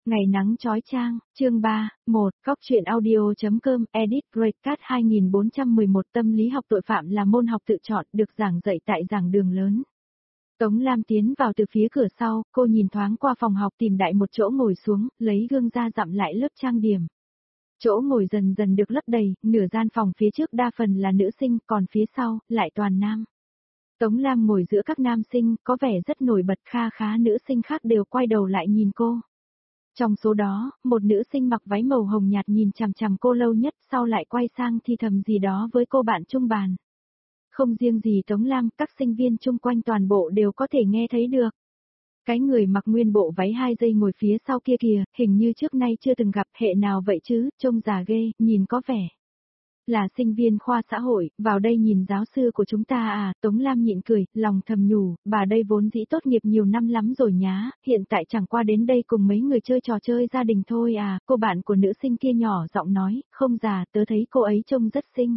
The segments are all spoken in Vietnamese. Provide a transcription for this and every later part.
Ngày nắng chói chang, chương 3, 1, Góc truyện audio.com, edit, Redcast 2411 tâm lý học tội phạm là môn học tự chọn được giảng dạy tại giảng đường lớn. Tống Lam tiến vào từ phía cửa sau, cô nhìn thoáng qua phòng học tìm đại một chỗ ngồi xuống, lấy gương ra dặm lại lớp trang điểm. Chỗ ngồi dần dần được lấp đầy, nửa gian phòng phía trước đa phần là nữ sinh, còn phía sau, lại toàn nam. Tống Lam ngồi giữa các nam sinh, có vẻ rất nổi bật, kha khá nữ sinh khác đều quay đầu lại nhìn cô. Trong số đó, một nữ sinh mặc váy màu hồng nhạt nhìn chằm chằm cô lâu nhất, sau lại quay sang thì thầm gì đó với cô bạn chung bàn. Không riêng gì Tống Lam, các sinh viên chung quanh toàn bộ đều có thể nghe thấy được. Cái người mặc nguyên bộ váy 2 giây ngồi phía sau kia kìa, hình như trước nay chưa từng gặp, hệ nào vậy chứ, trông già ghê, nhìn có vẻ là sinh viên khoa xã hội, vào đây nhìn giáo sư của chúng ta à, Tống Lam nhịn cười, lòng thầm nhủ, bà đây vốn dĩ tốt nghiệp nhiều năm lắm rồi nhá, hiện tại chẳng qua đến đây cùng mấy người chơi trò chơi gia đình thôi à, cô bạn của nữ sinh kia nhỏ giọng nói, không già, tớ thấy cô ấy trông rất xinh.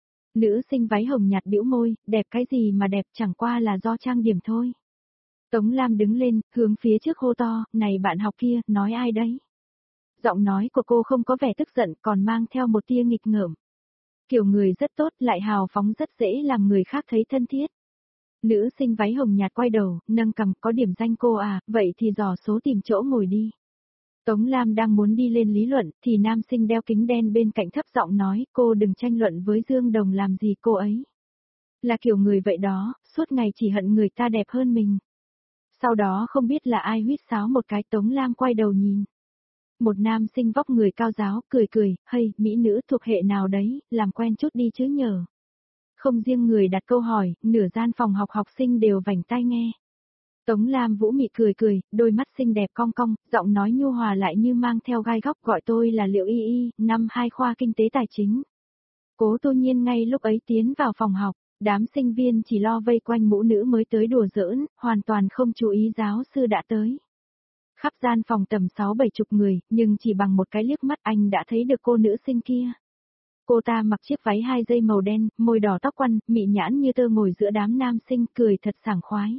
Nữ sinh váy hồng nhạt bĩu môi, đẹp cái gì mà đẹp, chẳng qua là do trang điểm thôi. Tống Lam đứng lên, hướng phía trước hô to, này bạn học kia, nói ai đấy? Giọng nói của cô không có vẻ tức giận, còn mang theo một tia nghịch ngợm. Kiểu người rất tốt, lại hào phóng, rất dễ làm người khác thấy thân thiết. Nữ sinh váy hồng nhạt quay đầu, nâng cằm, có điểm danh cô à, vậy thì dò số tìm chỗ ngồi đi. Tống Lam đang muốn đi lên lý luận, thì nam sinh đeo kính đen bên cạnh thấp giọng nói, cô đừng tranh luận với Dương Đồng làm gì cô ấy. Là kiểu người vậy đó, suốt ngày chỉ hận người ta đẹp hơn mình. Sau đó không biết là ai huýt sáo một cái, Tống Lam quay đầu nhìn. Một nam sinh vóc người cao giáo, cười cười, hey, mỹ nữ thuộc hệ nào đấy, làm quen chút đi chứ nhờ. Không riêng người đặt câu hỏi, nửa gian phòng học học sinh đều vành tai nghe. Tống Lam vũ mị cười cười, đôi mắt xinh đẹp cong cong, giọng nói nhu hòa lại như mang theo gai góc, gọi tôi là Liệu Y Y, năm 2 khoa kinh tế tài chính. Cố Tô Nhiên ngay lúc ấy tiến vào phòng học, đám sinh viên chỉ lo vây quanh mũ nữ mới tới đùa giỡn, hoàn toàn không chú ý giáo sư đã tới. Khắp gian phòng tầm 6-7 chục người, nhưng chỉ bằng một cái liếc mắt anh đã thấy được cô nữ sinh kia. Cô ta mặc chiếc váy 2 giây màu đen, môi đỏ tóc quăn, mị nhãn như tơ ngồi giữa đám nam sinh, cười thật sảng khoái.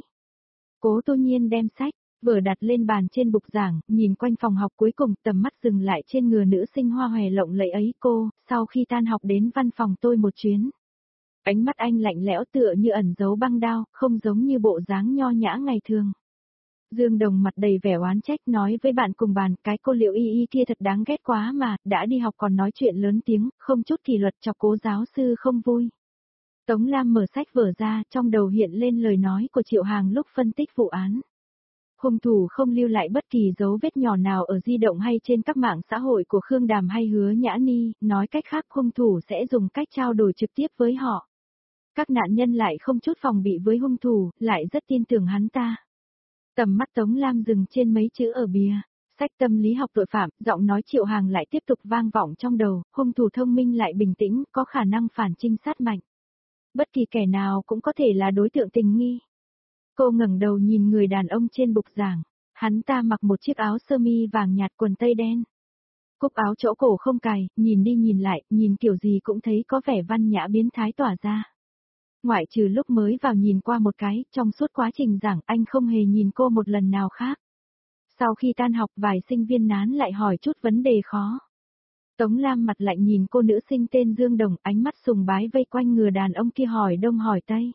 Cố Tô Nhiên đem sách, vở đặt lên bàn trên bục giảng, nhìn quanh phòng học, cuối cùng tầm mắt dừng lại trên người nữ sinh hoa hòe lộng lẫy ấy. Cô, sau khi tan học đến văn phòng tôi một chuyến. Ánh mắt anh lạnh lẽo tựa như ẩn giấu băng đao, không giống như bộ dáng nho nhã ngày thường. Dương Đồng mặt đầy vẻ oán trách nói với bạn cùng bàn, cái cô Liệu Y Y kia thật đáng ghét quá mà, đã đi học còn nói chuyện lớn tiếng, không chút kỷ luật, chọc Cố giáo sư không vui. Tống Lam mở sách vở ra, trong đầu hiện lên lời nói của Triệu Hàng lúc phân tích vụ án. Hung thủ không lưu lại bất kỳ dấu vết nhỏ nào ở di động hay trên các mạng xã hội của Khương Đàm hay Hứa Nhã Ni, nói cách khác hung thủ sẽ dùng cách trao đổi trực tiếp với họ. Các nạn nhân lại không chút phòng bị với hung thủ, lại rất tin tưởng hắn ta. Tầm mắt Tống Lam dừng trên mấy chữ ở bìa, sách tâm lý học tội phạm, giọng nói Triệu Hàng lại tiếp tục vang vọng trong đầu, hung thủ thông minh lại bình tĩnh, có khả năng phản trinh sát mạnh. Bất kỳ kẻ nào cũng có thể là đối tượng tình nghi. Cô ngẩng đầu nhìn người đàn ông trên bục giảng, hắn ta mặc một chiếc áo sơ mi vàng nhạt quần tây đen. Cúc áo chỗ cổ không cài, nhìn đi nhìn lại, nhìn kiểu gì cũng thấy có vẻ văn nhã biến thái tỏa ra. Ngoại trừ lúc mới vào nhìn qua một cái, trong suốt quá trình giảng anh không hề nhìn cô một lần nào khác. Sau khi tan học vài sinh viên nán lại hỏi chút vấn đề khó. Tống Lam mặt lạnh nhìn cô nữ sinh tên Dương Đồng, ánh mắt sùng bái vây quanh người đàn ông kia hỏi đông hỏi tây.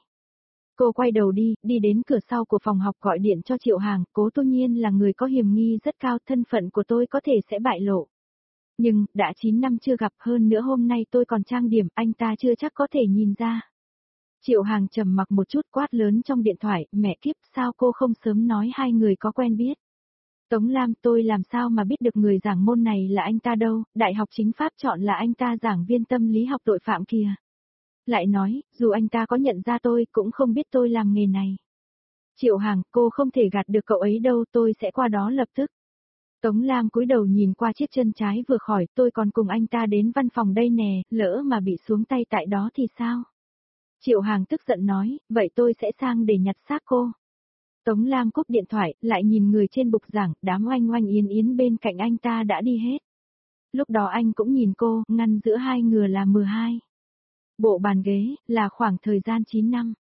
Cô quay đầu đi đến cửa sau của phòng học gọi điện cho Triệu Hàng, Cố Tô Nhiên là người có hiểm nghi rất cao, thân phận của tôi có thể sẽ bại lộ. Nhưng, đã 9 năm chưa gặp, hơn nữa hôm nay tôi còn trang điểm, anh ta chưa chắc có thể nhìn ra. Triệu Hàng trầm mặc một chút quát lớn trong điện thoại, mẹ kiếp, sao cô không sớm nói hai người có quen biết. Tống Lam, tôi làm sao mà biết được người giảng môn này là anh ta đâu, đại học chính pháp chọn là anh ta giảng viên tâm lý học tội phạm kìa. Lại nói, dù anh ta có nhận ra tôi, cũng không biết tôi làm nghề này. Triệu Hàng, cô không thể gạt được cậu ấy đâu, tôi sẽ qua đó lập tức. Tống Lam cúi đầu nhìn qua chiếc chân trái vừa khỏi, tôi còn cùng anh ta đến văn phòng đây nè, lỡ mà bị xuống tay tại đó thì sao? Triệu Hàng tức giận nói, vậy tôi sẽ sang để nhặt xác cô. Tống Lam cúp điện thoại, lại nhìn người trên bục giảng, đám oanh oanh yến yến bên cạnh anh ta đã đi hết. Lúc đó anh cũng nhìn cô, ngăn giữa hai người là M2. Bộ bàn ghế, là khoảng thời gian 9 năm.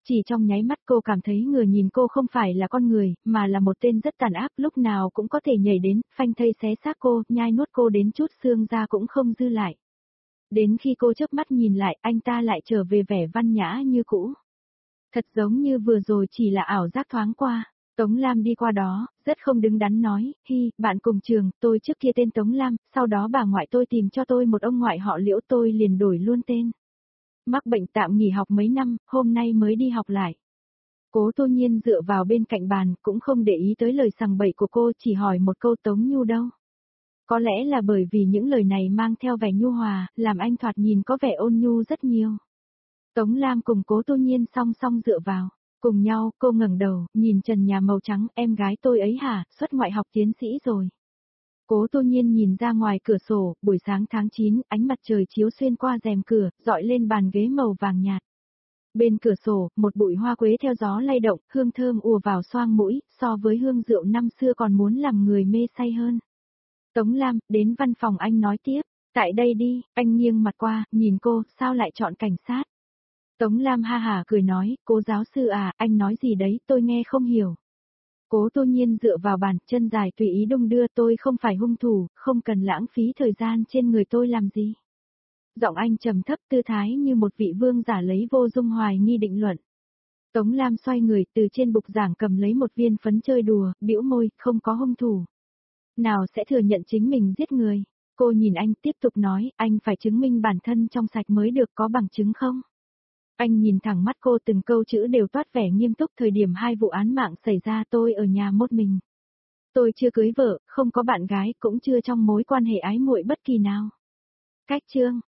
Chỉ trong nháy mắt cô cảm thấy người nhìn cô không phải là con người, mà là một tên rất tàn ác, lúc nào cũng có thể nhảy đến, phanh thây xé xác cô, nhai nuốt cô đến chút xương da cũng không dư lại. Đến khi cô chớp mắt nhìn lại, anh ta lại trở về vẻ văn nhã như cũ. Thật giống như vừa rồi chỉ là ảo giác thoáng qua. Tống Lam đi qua đó, rất không đứng đắn nói, hi, bạn cùng trường, tôi trước kia tên Tống Lam, sau đó bà ngoại tôi tìm cho tôi một ông ngoại họ Liễu, tôi liền đổi luôn tên. Mắc bệnh tạm nghỉ học mấy năm, hôm nay mới đi học lại. Cố Tô Nhiên dựa vào bên cạnh bàn, cũng không để ý tới lời sằng bậy của cô, chỉ hỏi một câu Tống Nhu đâu. Có lẽ là bởi vì những lời này mang theo vẻ nhu hòa, làm anh thoạt nhìn có vẻ ôn nhu rất nhiều. Tống Lam cùng Cố Tô Nhiên song song dựa vào. Cùng nhau, cô ngẩng đầu, nhìn trần nhà màu trắng, em gái tôi ấy hả, xuất ngoại học tiến sĩ rồi. Cố Tô Nhiên nhìn ra ngoài cửa sổ, buổi sáng tháng 9, ánh mặt trời chiếu xuyên qua rèm cửa, dọi lên bàn ghế màu vàng nhạt. Bên cửa sổ, một bụi hoa quế theo gió lay động, hương thơm ùa vào xoang mũi, so với hương rượu năm xưa còn muốn làm người mê say hơn. Tống Lam, đến văn phòng anh nói tiếp, tại đây đi, anh nghiêng mặt qua, nhìn cô, sao lại chọn cảnh sát? Tống Lam ha hả cười nói, Cố giáo sư à, anh nói gì đấy, tôi nghe không hiểu. Cố Tô Nhiên dựa vào bàn, chân dài tùy ý đung đưa, tôi không phải hung thủ, không cần lãng phí thời gian trên người tôi làm gì. Giọng anh trầm thấp, tư thái như một vị vương giả lấy vô dung hoài nghi định luận. Tống Lam xoay người, từ trên bục giảng cầm lấy một viên phấn chơi đùa, bĩu môi, không có hung thủ. Nào sẽ thừa nhận chính mình giết người. Cô nhìn anh tiếp tục nói, anh phải chứng minh bản thân trong sạch mới được, có bằng chứng không? Anh nhìn thẳng mắt cô, từng câu chữ đều toát vẻ nghiêm túc. Thời điểm hai vụ án mạng xảy ra tôi ở nhà một mình. Tôi chưa cưới vợ, không có bạn gái, cũng chưa trong mối quan hệ ái muội bất kỳ nào. Cách chương